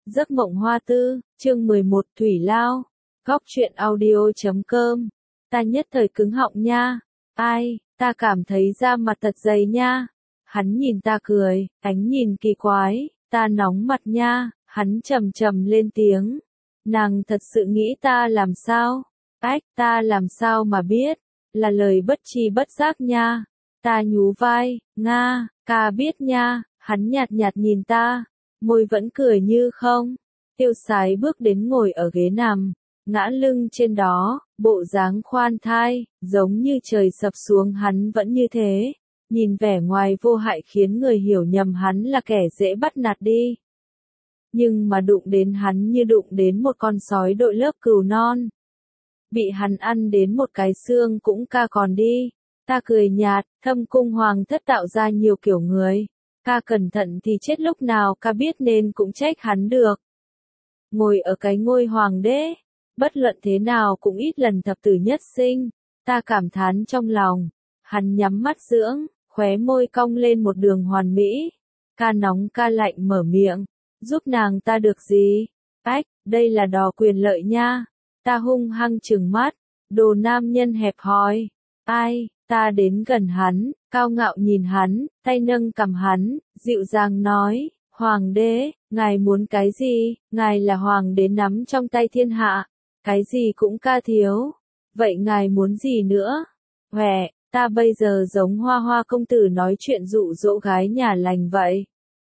Giấc mộng hoa tư, chương 11 Thủy Lao. Góc truyện audio.com. Ta nhất thời cứng họng nha. Ai, ta cảm thấy da mặt thật dày nha. Hắn nhìn ta cười, ánh nhìn kỳ quái, ta nóng mặt nha. Hắn trầm trầm lên tiếng. Nàng thật sự nghĩ ta làm sao? Ách, ta làm sao mà biết? Là lời bất tri bất giác nha. Ta nhú vai, Nga, ca biết nha. Hắn nhạt nhạt nhìn ta, môi vẫn cười như không. Tiêu Sái bước đến ngồi ở ghế nằm, ngã lưng trên đó, bộ dáng khoan thai, giống như trời sập xuống hắn vẫn như thế. Nhìn vẻ ngoài vô hại khiến người hiểu nhầm hắn là kẻ dễ bắt nạt đi. Nhưng mà đụng đến hắn như đụng đến một con sói đội lớp cừu non. Bị hắn ăn đến một cái xương cũng ca còn đi. Ta cười nhạt, Thâm Cung Hoàng thất tạo ra nhiều kiểu người. Ca cẩn thận thì chết lúc nào ca biết nên cũng trách hắn được. Ngồi ở cái ngôi hoàng đế, bất luận thế nào cũng ít lần thập tử nhất sinh. Ta cảm thán trong lòng. Hắn nhắm mắt dưỡng, khóe môi cong lên một đường hoàn mỹ. Ca nóng ca lạnh mở miệng. Giúp nàng ta được gì? Ách, đây là đòi quyền lợi nha. Ta hung hăng trừng mắt. Đồ nam nhân hẹp hòi. Ai? Ta đến gần hắn, cao ngạo nhìn hắn, tay nâng cằm hắn, dịu dàng nói, Hoàng đế, ngài muốn cái gì? Ngài là hoàng đế nắm trong tay thiên hạ, cái gì cũng ca thiếu. Vậy ngài muốn gì nữa? Huệ, ta bây giờ giống Hoa Hoa công tử nói chuyện dụ dỗ gái nhà lành vậy.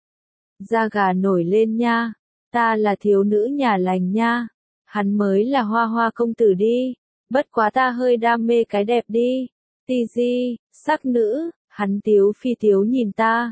Da gà nổi lên nha, ta là thiếu nữ nhà lành nha, hắn mới là Hoa Hoa công tử đi, bất quá ta hơi đam mê cái đẹp đi. Ti di, sắc nữ, hắn tiếu phi tiếu nhìn ta.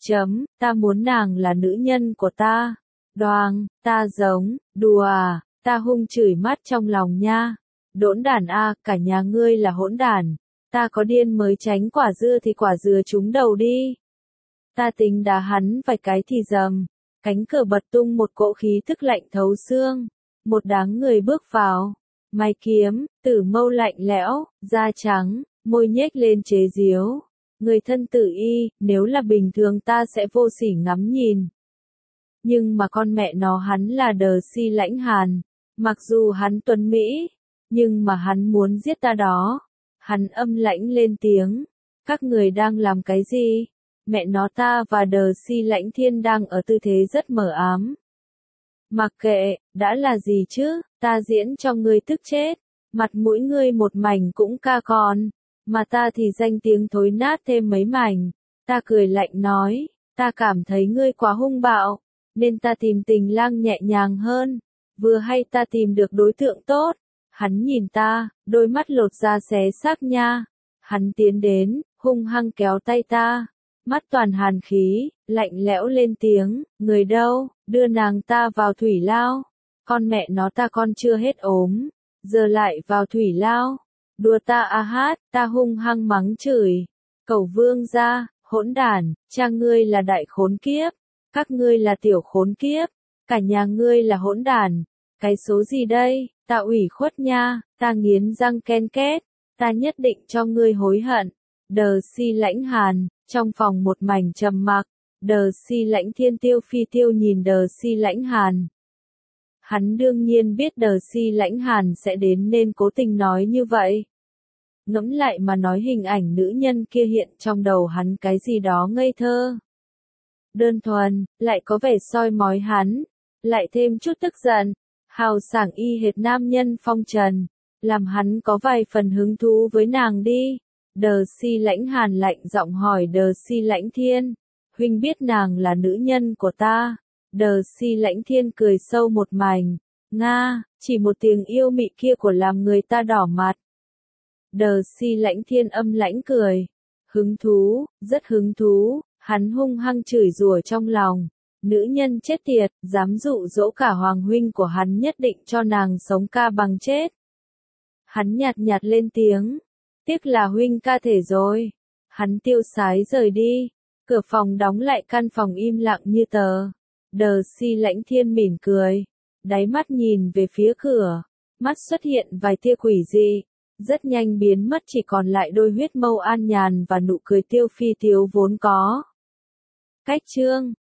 Ta muốn nàng là nữ nhân của ta. Đoàng, ta giống, đùa à, ta hung chửi mắt trong lòng nha. Đỗn đản a, cả nhà ngươi là hỗn đản. Ta có điên mới tránh quả dưa thì quả dừa trúng đầu đi. Ta tính đá hắn vài cái thì dầm. Cánh cửa bật tung một cỗ khí thức lạnh thấu xương. Một đám người bước vào. Mày kiếm, tử mâu lạnh lẽo, da trắng. Môi nhếch lên chế giễu. Người thân tử y, nếu là bình thường ta sẽ vô sỉ ngắm nhìn. Nhưng mà con mẹ nó hắn là Đờ Si Lãnh Hàn. Mặc dù hắn tuấn Mỹ, nhưng mà hắn muốn giết ta đó. Hắn âm lãnh lên tiếng. Các người đang làm cái gì? Mẹ nó ta và Đờ Si Lãnh Thiên đang ở tư thế rất mờ ám. Mặc kệ, đã là gì chứ, ta diễn cho ngươi tức chết. Mặt mũi ngươi một mảnh cũng ca còn. Mà ta thì danh tiếng thối nát thêm mấy mảnh. Ta cười lạnh nói, ta cảm thấy ngươi quá hung bạo, nên ta tìm tình lang nhẹ nhàng hơn. Vừa hay ta tìm được đối tượng tốt. Hắn nhìn ta, đôi mắt lột ra xé xác nha. Hắn tiến đến, hung hăng kéo tay ta. Mắt toàn hàn khí, lạnh lẽo lên tiếng, người đâu, đưa nàng ta vào thủy lao. Con mẹ nó ta con chưa hết ốm, giờ lại vào thủy lao. Đùa ta a hát, ta hung hăng mắng chửi. Cẩu vương gia, hỗn đản, cha ngươi là đại khốn kiếp, các ngươi là tiểu khốn kiếp, cả nhà ngươi là hỗn đản. Cái số gì đây, ta ủy khuất nha, ta nghiến răng ken két, ta nhất định cho ngươi hối hận. Đờ Si Lãnh Hàn, trong phòng một mảnh trầm mặc, Đờ Si Lãnh Thiên tiêu phi tiêu nhìn Đờ Si Lãnh Hàn. Hắn đương nhiên biết Đờ Si Lãnh Hàn sẽ đến nên cố tình nói như vậy. Ngẫm lại mà nói hình ảnh nữ nhân kia hiện trong đầu hắn cái gì đó ngây thơ. Đơn thuần, lại có vẻ soi mói hắn, lại thêm chút tức giận, hào sảng y hệt nam nhân phong trần, làm hắn có vài phần hứng thú với nàng đi. Đờ Si Lãnh Hàn lạnh giọng hỏi Đờ Si Lãnh Thiên, huynh biết nàng là nữ nhân của ta. Đờ Si Lãnh Thiên cười sâu một mảnh, Nga, chỉ một tiếng yêu mị kia của làm người ta đỏ mặt. Đờ Si Lãnh Thiên âm lãnh cười. Hứng thú, rất hứng thú, hắn hung hăng chửi rủa trong lòng. Nữ nhân chết tiệt, dám dụ dỗ cả hoàng huynh của hắn nhất định cho nàng sống ca bằng chết. Hắn nhạt nhạt lên tiếng. Tiếc là huynh ca thể rồi. Hắn tiêu sái rời đi. Cửa phòng đóng lại căn phòng im lặng như tờ. Đờ Si Lãnh Thiên mỉm cười. Đáy mắt nhìn về phía cửa. Mắt xuất hiện vài tia quỷ dị. Rất nhanh biến mất chỉ còn lại đôi huyết mâu an nhàn và nụ cười tiêu phi tiếu vốn có. Cách chương